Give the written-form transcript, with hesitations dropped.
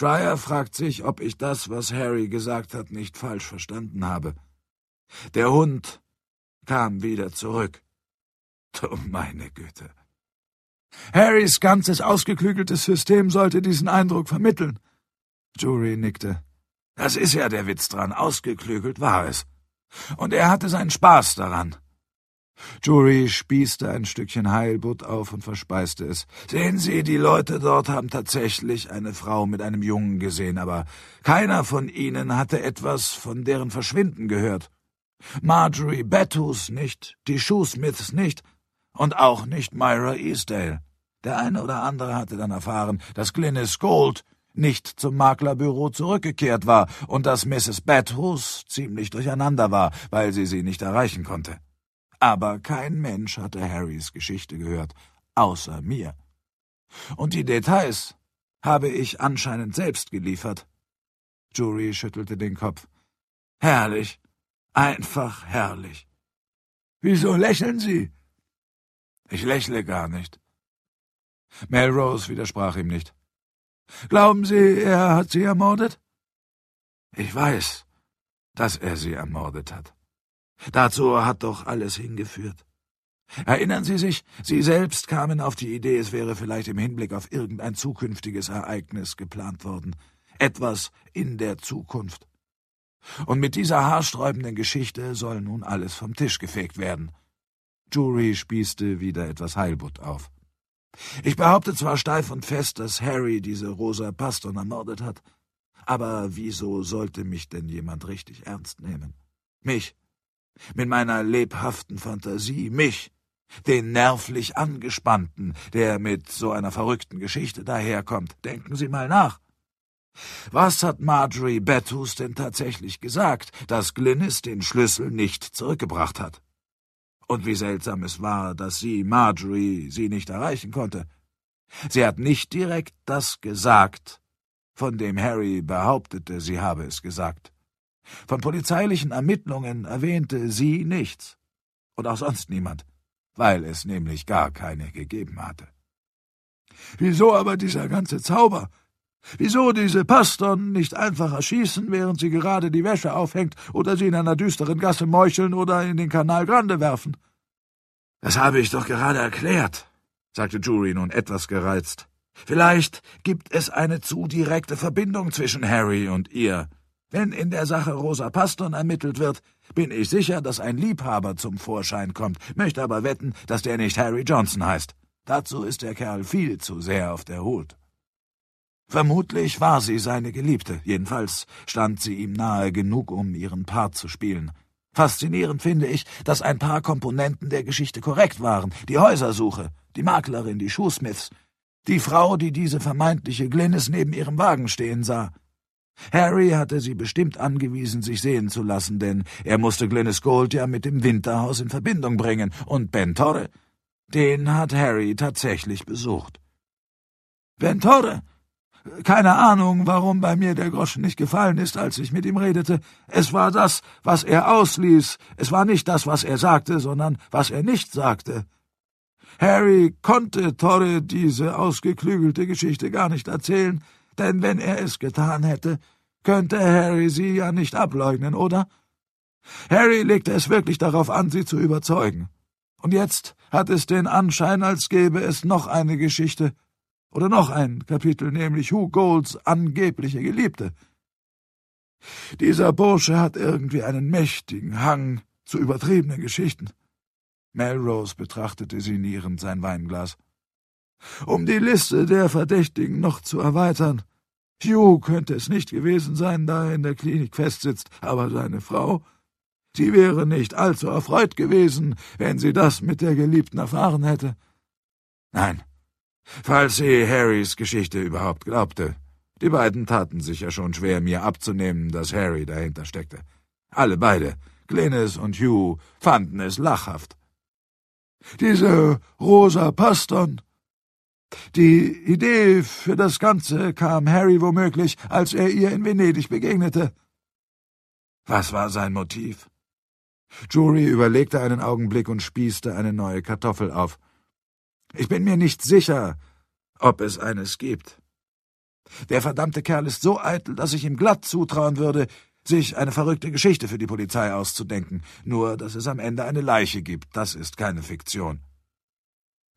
Dryer fragt sich, ob ich das, was Harry gesagt hat, nicht falsch verstanden habe. Der Hund kam wieder zurück. Du meine Güte. Harrys ganzes ausgeklügeltes System sollte diesen Eindruck vermitteln. Jury nickte. Das ist ja der Witz dran, ausgeklügelt war es. Und er hatte seinen Spaß daran. Jury spießte ein Stückchen Heilbutt auf und verspeiste es. Sehen Sie, die Leute dort haben tatsächlich eine Frau mit einem Jungen gesehen, aber keiner von ihnen hatte etwas von deren Verschwinden gehört. Marjorie Bettus nicht, die Shoesmiths nicht und auch nicht Myra Eastdale. Der eine oder andere hatte dann erfahren, dass Glynis Gould nicht zum Maklerbüro zurückgekehrt war und dass Mrs. Bettus ziemlich durcheinander war, weil sie nicht erreichen konnte. Aber kein Mensch hatte Harrys Geschichte gehört, außer mir. Und die Details habe ich anscheinend selbst geliefert. Jury schüttelte den Kopf. Herrlich, einfach herrlich. Wieso lächeln Sie? Ich lächle gar nicht. Melrose widersprach ihm nicht. Glauben Sie, er hat sie ermordet? Ich weiß, dass er sie ermordet hat. Dazu hat doch alles hingeführt. Erinnern Sie sich, Sie selbst kamen auf die Idee, es wäre vielleicht im Hinblick auf irgendein zukünftiges Ereignis geplant worden. Etwas in der Zukunft. Und mit dieser haarsträubenden Geschichte soll nun alles vom Tisch gefegt werden. Jury spießte wieder etwas Heilbutt auf. Ich behaupte zwar steif und fest, dass Harry diese Rosa Paston ermordet hat, aber wieso sollte mich denn jemand richtig ernst nehmen? Mich, mit meiner lebhaften Fantasie, mich, den nervlich Angespannten, der mit so einer verrückten Geschichte daherkommt. Denken Sie mal nach. Was hat Marjorie Bettus denn tatsächlich gesagt, dass Glynis den Schlüssel nicht zurückgebracht hat? Und wie seltsam es war, dass Marjorie, sie nicht erreichen konnte. Sie hat nicht direkt das gesagt, von dem Harry behauptete, sie habe es gesagt. Von polizeilichen Ermittlungen erwähnte sie nichts. Und auch sonst niemand, weil es nämlich gar keine gegeben hatte. Wieso aber dieser ganze Zauber? Wieso diese Paston nicht einfach erschießen, während sie gerade die Wäsche aufhängt, oder sie in einer düsteren Gasse meucheln oder in den Canal Grande werfen? Das habe ich doch gerade erklärt, sagte Jury nun etwas gereizt. Vielleicht gibt es eine zu direkte Verbindung zwischen Harry und ihr. Wenn in der Sache Rosa Paston ermittelt wird, bin ich sicher, dass ein Liebhaber zum Vorschein kommt, möchte aber wetten, dass der nicht Harry Johnson heißt. Dazu ist der Kerl viel zu sehr auf der Hut. Vermutlich war sie seine Geliebte, jedenfalls stand sie ihm nahe genug, um ihren Part zu spielen. Faszinierend finde ich, dass ein paar Komponenten der Geschichte korrekt waren. Die Häusersuche, die Maklerin, die Shoesmiths, die Frau, die diese vermeintliche Glynis neben ihrem Wagen stehen sah. Harry hatte sie bestimmt angewiesen, sich sehen zu lassen, denn er musste Glynis Gould ja mit dem Winterhaus in Verbindung bringen, und Ben Torre, den hat Harry tatsächlich besucht. Ben Torre? Keine Ahnung, warum bei mir der Groschen nicht gefallen ist, als ich mit ihm redete. Es war das, was er ausließ. Es war nicht das, was er sagte, sondern was er nicht sagte. Harry konnte Torre diese ausgeklügelte Geschichte gar nicht erzählen, denn wenn er es getan hätte, könnte Harry sie ja nicht ableugnen, oder? Harry legte es wirklich darauf an, sie zu überzeugen. Und jetzt hat es den Anschein, als gäbe es noch eine Geschichte, oder noch ein Kapitel, nämlich Hugh Goulds angebliche Geliebte. Dieser Bursche hat irgendwie einen mächtigen Hang zu übertriebenen Geschichten. Melrose betrachtete sinnierend sein Weinglas. Um die Liste der Verdächtigen noch zu erweitern. Hugh könnte es nicht gewesen sein, da er in der Klinik festsitzt, aber seine Frau, sie wäre nicht allzu erfreut gewesen, wenn sie das mit der Geliebten erfahren hätte. Nein, falls sie Harrys Geschichte überhaupt glaubte. Die beiden taten sich ja schon schwer, mir abzunehmen, dass Harry dahinter steckte. Alle beide, Glynis und Hugh, fanden es lachhaft. Diese Rosa Paston. Die Idee für das Ganze kam Harry womöglich, als er ihr in Venedig begegnete. Was war sein Motiv? Jury überlegte einen Augenblick und spießte eine neue Kartoffel auf. Ich bin mir nicht sicher, ob es eines gibt. Der verdammte Kerl ist so eitel, dass ich ihm glatt zutrauen würde, sich eine verrückte Geschichte für die Polizei auszudenken. Nur, dass es am Ende eine Leiche gibt, das ist keine Fiktion.